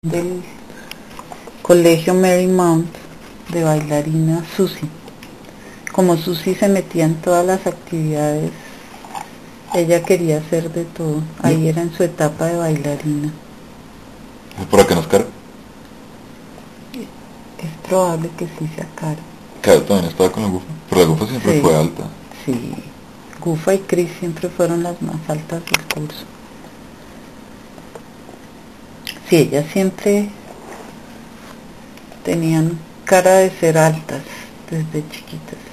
del colegio Marymount de bailarina Susie. Como Susie se metía en todas las actividades, ella quería hacer de todo. Ahí era en su etapa de bailarina. ¿Es para que nos cargue? Es probable que sí se acara. Claro, también estaba con la Gufa, pero la Gufa siempre Sí, fue alta. sí. Gufa y Chris siempre fueron las más altas del curso. Sí, ellas siempre tenían cara de ser altas desde chiquitas.